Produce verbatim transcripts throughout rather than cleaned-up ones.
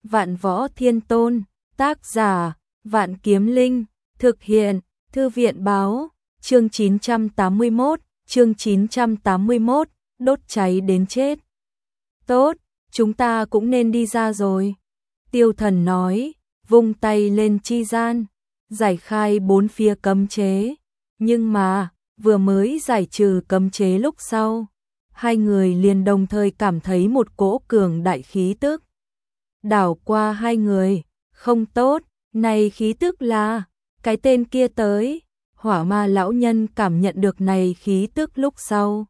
Vạn Võ Thiên Tôn, tác giả, Vạn Kiếm Linh, thực hiện, Thư viện báo, chương chín trăm tám mươi mốt, chương chín trăm tám mươi mốt, đốt cháy đến chết. Tốt, chúng ta cũng nên đi ra rồi. Tiêu Thần nói, vung tay lên chi gian, giải khai bốn phía cấm chế. Nhưng mà, vừa mới giải trừ cấm chế lúc sau, hai người liền đồng thời cảm thấy một cỗ cường đại khí tức. Đảo qua hai người, không tốt, này khí tức là, cái tên kia tới. Hỏa ma lão nhân cảm nhận được này khí tức lúc sau.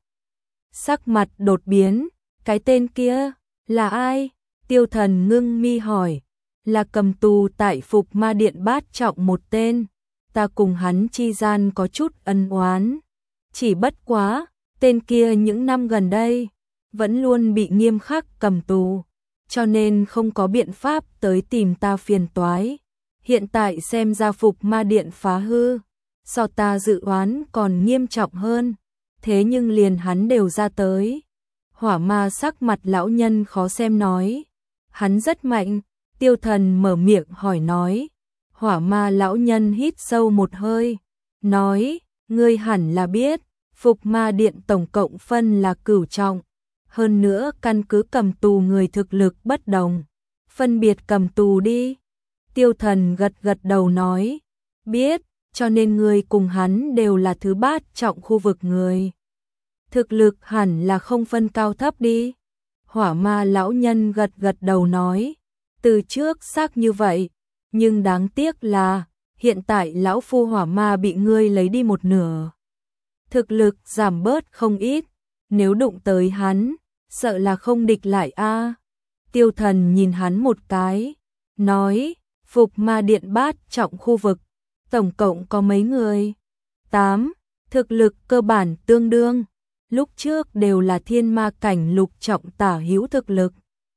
Sắc mặt đột biến, cái tên kia, là ai? Tiêu Thần ngưng mi hỏi, là cầm tù tại Phục Ma Điện bát trọng một tên, ta cùng hắn chi gian có chút ân oán. Chỉ bất quá, tên kia những năm gần đây, vẫn luôn bị nghiêm khắc cầm tù, cho nên không có biện pháp tới tìm ta phiền toái. Hiện tại xem ra Phục Ma Điện phá hư, so ta dự oán còn nghiêm trọng hơn, thế nhưng liền hắn đều ra tới. Hỏa ma sắc mặt lão nhân khó xem nói, hắn rất mạnh. Tiêu Thần mở miệng hỏi nói. Hỏa ma lão nhân hít sâu một hơi, nói, ngươi hẳn là biết, Phục Ma Điện tổng cộng phân là cửu trọng, hơn nữa căn cứ cầm tù người thực lực bất đồng, phân biệt cầm tù đi. Tiêu Thần gật gật đầu nói, biết, cho nên ngươi cùng hắn đều là thứ bát trọng khu vực người. Thực lực hẳn là không phân cao thấp đi. Hỏa ma lão nhân gật gật đầu nói, từ trước xác như vậy, nhưng đáng tiếc là, hiện tại lão phu hỏa ma bị ngươi lấy đi một nửa. Thực lực giảm bớt không ít, nếu đụng tới hắn, sợ là không địch lại a. Tiêu Thần nhìn hắn một cái, nói, Phục Ma Điện bát trọng khu vực, tổng cộng có mấy người? Tám, thực lực cơ bản tương đương, lúc trước đều là thiên ma cảnh lục trọng tả hữu thực lực.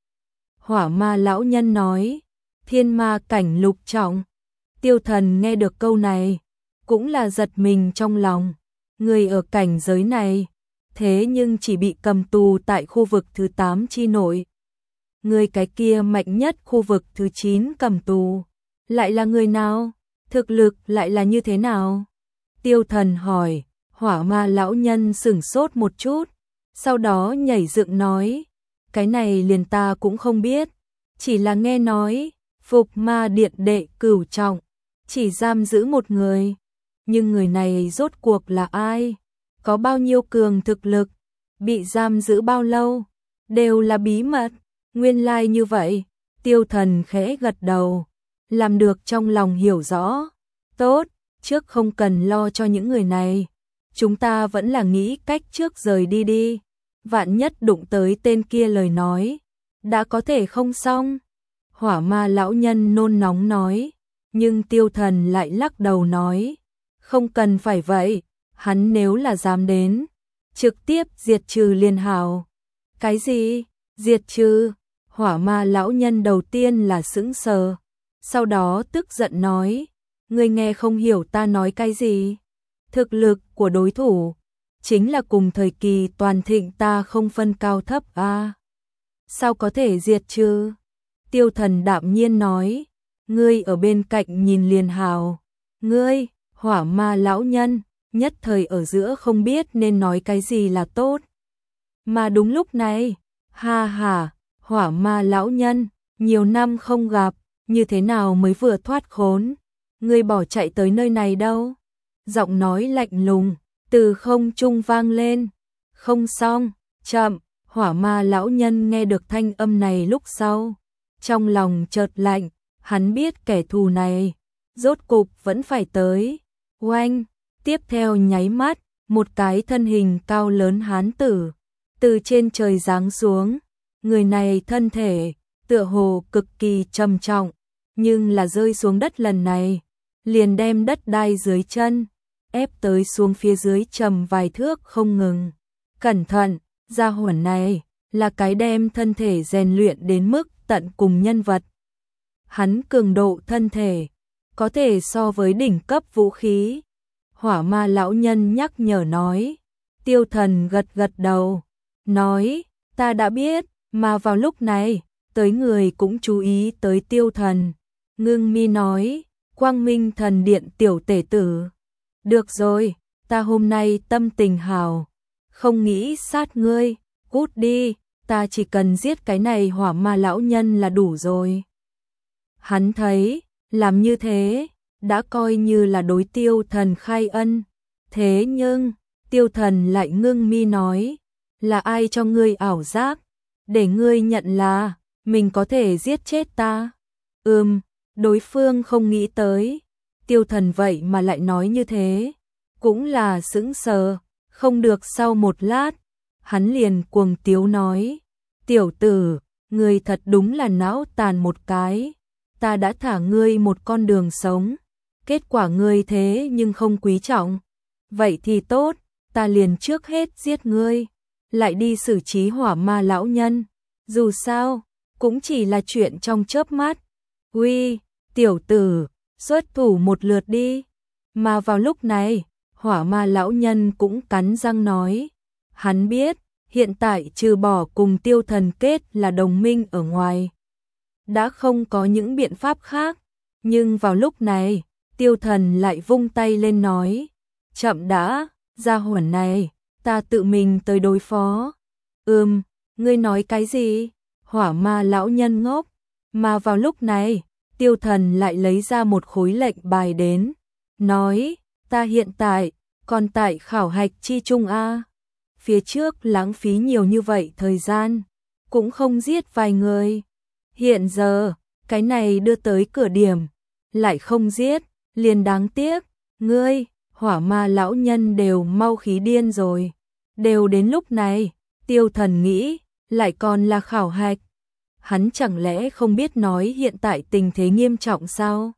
Hỏa ma lão nhân nói, thiên ma cảnh lục trọng. Tiêu Thần nghe được câu này, cũng là giật mình trong lòng. Người ở cảnh giới này, thế nhưng chỉ bị cầm tù tại khu vực thứ tám chi nội. Người cái kia mạnh nhất khu vực thứ chín cầm tù, lại là người nào? Thực lực lại là như thế nào? Tiêu Thần hỏi. Hỏa ma lão nhân sửng sốt một chút, sau đó nhảy dựng nói, cái này liền ta cũng không biết, chỉ là nghe nói, Phục Ma Điện đệ cửu trọng, chỉ giam giữ một người, nhưng người này rốt cuộc là ai? Có bao nhiêu cường thực lực? Bị giam giữ bao lâu? Đều là bí mật, nguyên lai như vậy. Tiêu Thần khẽ gật đầu, làm được trong lòng hiểu rõ. Tốt, trước không cần lo cho những người này. Chúng ta vẫn là nghĩ cách trước rời đi đi, vạn nhất đụng tới tên kia lời nói, đã có thể không xong. Hỏa ma lão nhân nôn nóng nói, nhưng Tiêu Thần lại lắc đầu nói, không cần phải vậy, hắn nếu là dám đến, trực tiếp diệt trừ liền hảo. Cái gì? Diệt trừ? Hỏa ma lão nhân đầu tiên là sững sờ, sau đó tức giận nói, ngươi nghe không hiểu ta nói cái gì? Thực lực của đối thủ chính là cùng thời kỳ toàn thịnh ta không phân cao thấp a. À, sao có thể diệt trừ? Tiêu Thần đạm nhiên nói, ngươi ở bên cạnh nhìn liền hào. Ngươi, hỏa ma lão nhân, nhất thời ở giữa không biết nên nói cái gì là tốt. Mà đúng lúc này, ha ha, hỏa ma lão nhân, nhiều năm không gặp, như thế nào mới vừa thoát khốn? Ngươi bỏ chạy tới nơi này đâu? Giọng nói lạnh lùng, từ không trung vang lên. Không xong, chậm. Hỏa ma lão nhân nghe được thanh âm này lúc sau, trong lòng chợt lạnh, hắn biết kẻ thù này, rốt cục vẫn phải tới. Oanh, tiếp theo nháy mắt, một cái thân hình cao lớn hán tử, từ trên trời giáng xuống. Người này thân thể, tựa hồ cực kỳ trầm trọng, nhưng là rơi xuống đất lần này, liền đem đất đai dưới chân ép tới xuống phía dưới trầm vài thước không ngừng. Cẩn thận, gia hỏa này là cái đem thân thể rèn luyện đến mức tận cùng nhân vật. Hắn cường độ thân thể có thể so với đỉnh cấp vũ khí. Hỏa ma lão nhân nhắc nhở nói. Tiêu Thần gật gật đầu, nói, ta đã biết. Mà vào lúc này, tới người cũng chú ý tới Tiêu Thần. Ngưng mi nói, Quang Minh Thần Điện tiểu tể tử. Được rồi, ta hôm nay tâm tình hào, không nghĩ sát ngươi, cút đi, ta chỉ cần giết cái này hỏa ma lão nhân là đủ rồi. Hắn thấy, làm như thế, đã coi như là đối Tiêu Thần khai ân. Thế nhưng, Tiêu Thần lại ngưng mi nói, là ai cho ngươi ảo giác, để ngươi nhận là, mình có thể giết chết ta. Ừm, đối phương không nghĩ tới, Tiêu Thần vậy mà lại nói như thế, cũng là sững sờ, không được sau một lát, hắn liền cuồng tiếu nói, tiểu tử, ngươi thật đúng là não tàn một cái, ta đã thả ngươi một con đường sống, kết quả ngươi thế nhưng không quý trọng, vậy thì tốt, ta liền trước hết giết ngươi, lại đi xử trí hỏa ma lão nhân, dù sao, cũng chỉ là chuyện trong chớp mắt. Uy, tiểu tử, xuất thủ một lượt đi. Mà vào lúc này, hỏa ma lão nhân cũng cắn răng nói, hắn biết, hiện tại trừ bỏ cùng Tiêu Thần kết là đồng minh ở ngoài, đã không có những biện pháp khác, nhưng vào lúc này, Tiêu Thần lại vung tay lên nói, chậm đã, gia hỏa này, ta tự mình tới đối phó. Ừm, ngươi nói cái gì? Hỏa ma lão nhân ngốc, mà vào lúc này, Tiêu Thần lại lấy ra một khối lệnh bài đến, nói, ta hiện tại, còn tại khảo hạch chi trung a, phía trước lãng phí nhiều như vậy thời gian, cũng không giết vài người. Hiện giờ, cái này đưa tới cửa điểm, lại không giết, liền đáng tiếc, ngươi, hỏa ma lão nhân đều mau khí điên rồi. Đều đến lúc này, Tiêu Thần nghĩ, lại còn là khảo hạch. Hắn chẳng lẽ không biết nói hiện tại tình thế nghiêm trọng sao?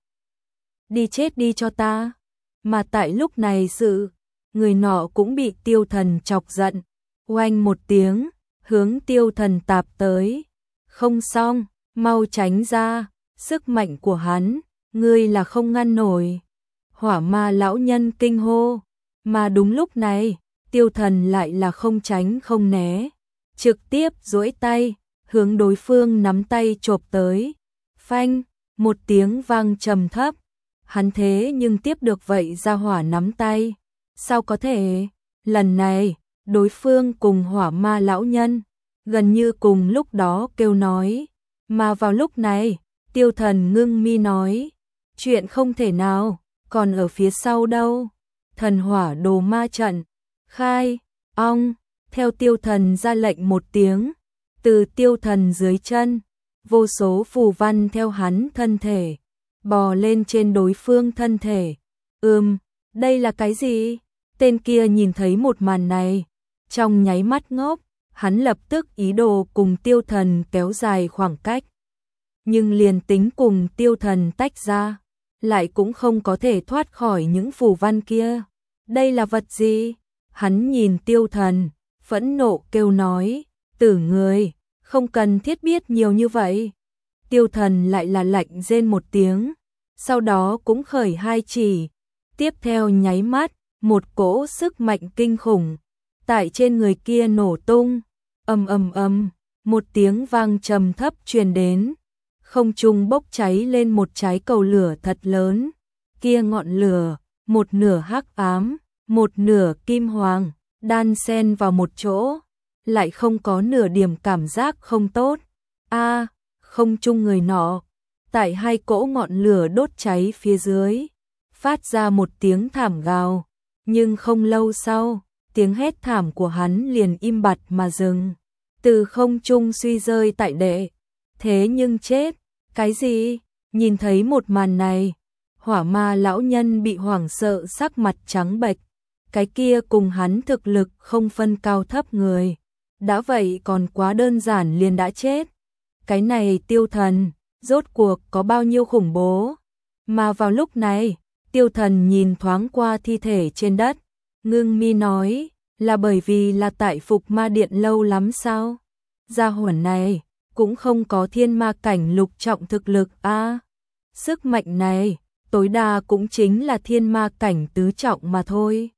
Đi chết đi cho ta. Mà tại lúc này sự, người nọ cũng bị Tiêu Thần chọc giận. Oanh một tiếng, hướng Tiêu Thần tạp tới. Không xong, mau tránh ra, sức mạnh của hắn, ngươi là không ngăn nổi. Hỏa ma lão nhân kinh hô. Mà đúng lúc này, Tiêu Thần lại là không tránh không né. Trực tiếp duỗi tay, hướng đối phương nắm tay chộp tới. Phanh, một tiếng vang trầm thấp. Hắn thế nhưng tiếp được vậy ra hỏa nắm tay. Sao có thể? Lần này, đối phương cùng hỏa ma lão nhân, gần như cùng lúc đó kêu nói. Mà vào lúc này, Tiêu Thần ngưng mi nói, chuyện không thể nào, còn ở phía sau đâu. Thần hỏa đồ ma trận, khai, ong, theo Tiêu Thần ra lệnh một tiếng, từ Tiêu Thần dưới chân, vô số phù văn theo hắn thân thể, bò lên trên đối phương thân thể. Ừm, đây là cái gì? Tên kia nhìn thấy một màn này, trong nháy mắt ngốc, hắn lập tức ý đồ cùng Tiêu Thần kéo dài khoảng cách. Nhưng liền tính cùng Tiêu Thần tách ra, lại cũng không có thể thoát khỏi những phù văn kia. Đây là vật gì? Hắn nhìn Tiêu Thần, phẫn nộ kêu nói, tử người, không cần thiết biết nhiều như vậy. Tiêu Thần lại là lạnh rên một tiếng, sau đó cũng khởi hai chỉ. Tiếp theo nháy mắt, một cỗ sức mạnh kinh khủng, tại trên người kia nổ tung, ầm ầm ầm, một tiếng vang trầm thấp truyền đến. Không trung bốc cháy lên một trái cầu lửa thật lớn, kia ngọn lửa, một nửa hắc ám, một nửa kim hoàng, đan xen vào một chỗ, lại không có nửa điểm cảm giác không tốt. A, không trung người nọ, tại hai cỗ ngọn lửa đốt cháy phía dưới, phát ra một tiếng thảm gào, nhưng không lâu sau, tiếng hét thảm của hắn liền im bặt mà dừng, từ không trung suy rơi tại đệ. Thế nhưng chết, cái gì? Nhìn thấy một màn này, hỏa ma lão nhân bị hoảng sợ sắc mặt trắng bệch, cái kia cùng hắn thực lực không phân cao thấp người, đã vậy còn quá đơn giản liền đã chết. Cái này Tiêu Thần, rốt cuộc có bao nhiêu khủng bố? Mà vào lúc này, Tiêu Thần nhìn thoáng qua thi thể trên đất, ngưng mi nói, là bởi vì là tại Phục Ma Điện lâu lắm sao? Gia hỏa này cũng không có thiên ma cảnh lục trọng thực lực a. À, sức mạnh này tối đa cũng chính là thiên ma cảnh tứ trọng mà thôi.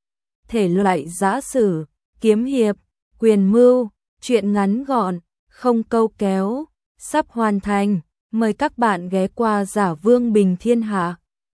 Thể loại giã sử, kiếm hiệp, quyền mưu, truyện ngắn gọn, không câu kéo, sắp hoàn thành. Mời các bạn ghé qua Giả Vương Bình Thiên Hạ.